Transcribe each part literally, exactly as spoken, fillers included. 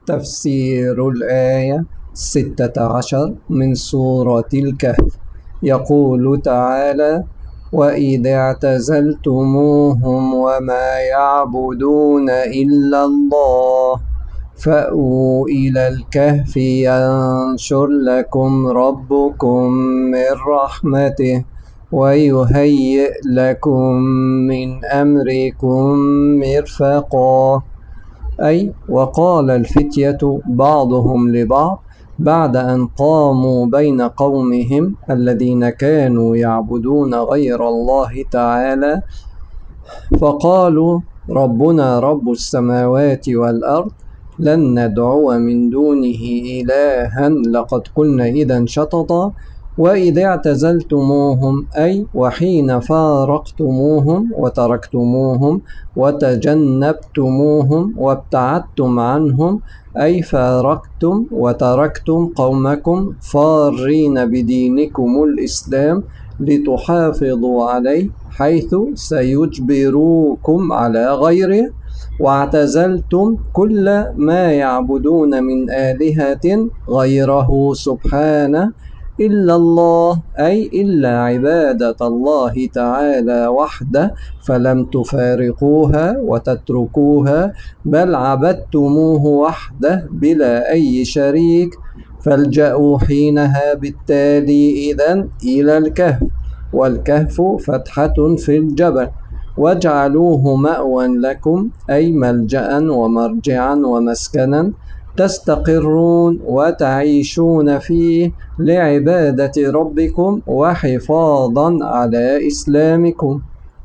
تفسير الآية ستة عشر من سورة الكهف. يقول تعالى: وإذ اعتزلتموهم وما يعبدون إلا الله فأووا إلى الكهف ينشر لكم ربكم من رحمته ويهيئ لكم من أمركم مرفقا. أي وقال الفتية بعضهم لبعض بعد أن قاموا بين قومهم الذين كانوا يعبدون غير الله تعالى، فقالوا: ربنا رب السماوات والأرض لن ندعو من دونه إلها لقد قلنا إذا شططا. وإذ اعتزلتموهم أي وحين فارقتموهم وتركتموهم وتجنبتموهم وابتعدتم عنهم، أي فارقتم وتركتم قومكم فارين بدينكم الإسلام لتحافظوا عليه حيث سيجبروكم على غيره، واعتزلتم كل ما يعبدون من آلهة غيره سبحانه إلا الله، أي إلا عبادة الله تعالى وحده، فلم تفارقوها وتتركوها بل عبدتموه وحده بلا أي شريك. فالجأوا حينها بالتالي إذن إلى الكهف، والكهف فتحة في الجبل، واجعلوه مأوى لكم أي ملجأ ومرجعا ومسكنا تستقرون وتعيشون فيه لعبادة ربكم وحفاظا على إسلامكم.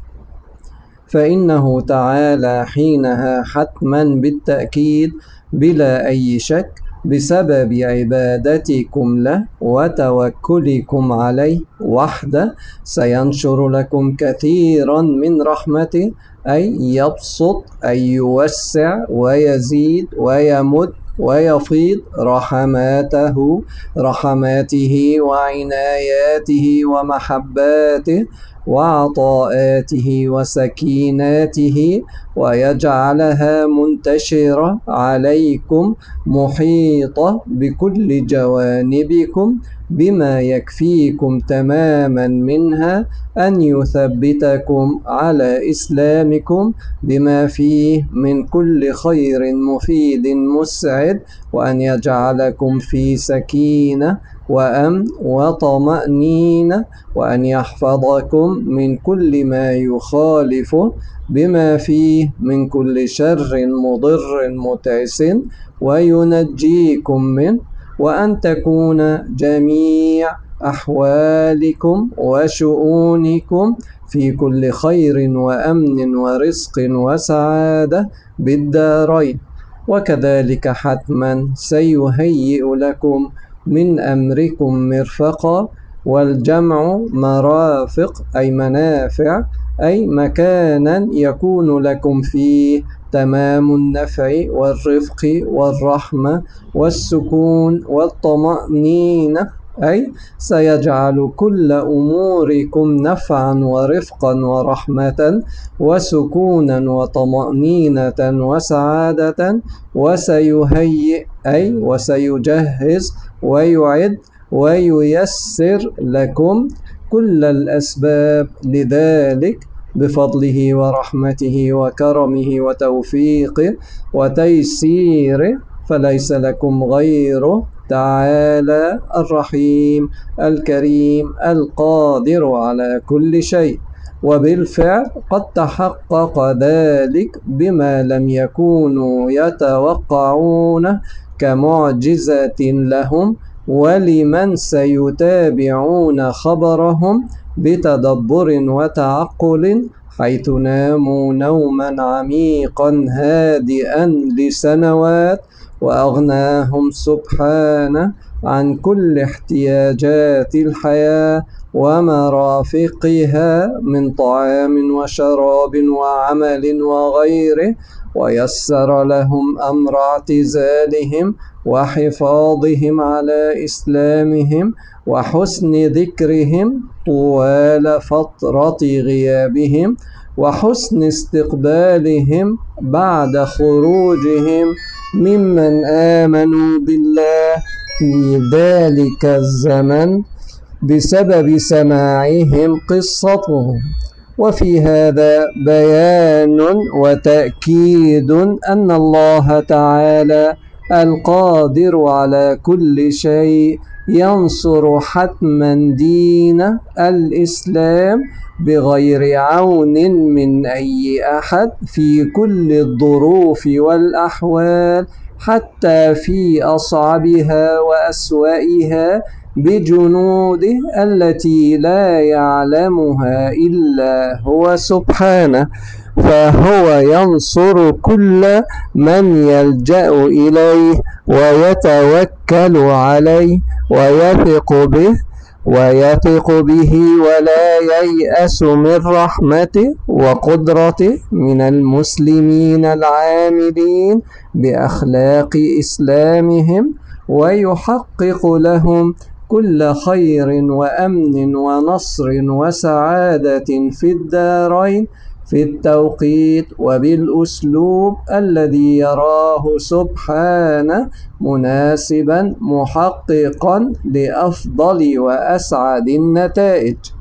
فإنه تعالى حينها حتما بالتأكيد بلا أي شك بسبب عبادتكم له وتوكلكم عليه وحده سينشر لكم كثيرا من رحمته، أي يبسط أي يوسع ويزيد ويمد ويفيض رحماته رحماته وعناياته ومحباته وعطاءاته وسكيناته، ويجعلها منتشرة عليكم محيطة بكل جوانبكم بما يكفيكم تماما منها أن يثبتكم على إسلامكم بما فيه من كل خير مفيد مسعد، وأن يجعلكم في سكينة وأمن وطمأنينة، وأن يحفظكم من كل ما يخالفه بما فيه من كل شر مضر متعس وينجيكم منه، وأن تكون جميع أحوالكم وشؤونكم في كل خير وأمن ورزق وسعادة بالدارين. وكذلك حتما سيهيئ لكم من أمركم مرفقا. والجمع مرافق أي منافع، أي مكانا يكون لكم فيه تمام النفع والرفق والرحمة والسكون والطمأنينة، أي سيجعل كل أموركم نفعا ورفقا ورحمة وسكونا وطمأنينة وسعادة، وسيهيئ أي وسيجهز ويعد وييسر لكم كل الأسباب لذلك بفضله ورحمته وكرمه وتوفيقه وتيسيره، فليس لكم غيره تعالى الرحيم الكريم القادر على كل شيء. وبالفعل قد تحقق ذلك بما لم يكونوا يتوقعونه كمعجزة لهم ولمن سيتابعون خبرهم بتدبر وتعقل، حيث ناموا نوما عميقا هادئا لسنوات، وأغناهم سبحانه عن كل احتياجات الحياة ومرافقها من طعام وشراب وعمل وغيره، ويسر لهم أمر اعتزالهم وحفاظهم على إسلامهم وحسن ذكرهم طوال فترة غيابهم وحسن استقبالهم بعد خروجهم ممن آمنوا بالله في ذلك الزمن بسبب سماعهم قصتهم. وفي هذا بيان وتأكيد أن الله تعالى القادر على كل شيء ينصر حتما دين الإسلام بغير عون من أي أحد في كل الظروف والأحوال، حتى في أصعبها وأسوأها، بجنوده التي لا يعلمها إلا هو سبحانه. فهو ينصر كل من يلجأ إليه ويتوكل عليه ويثق به ويثق به ولا ييأس من رحمته وقدرته من المسلمين العاملين بأخلاق إسلامهم، ويحقق لهم كل خير وأمن ونصر وسعادة في الدارين في التوقيت وبالأسلوب الذي يراه سبحانه مناسبا محققا لأفضل وأسعد النتائج.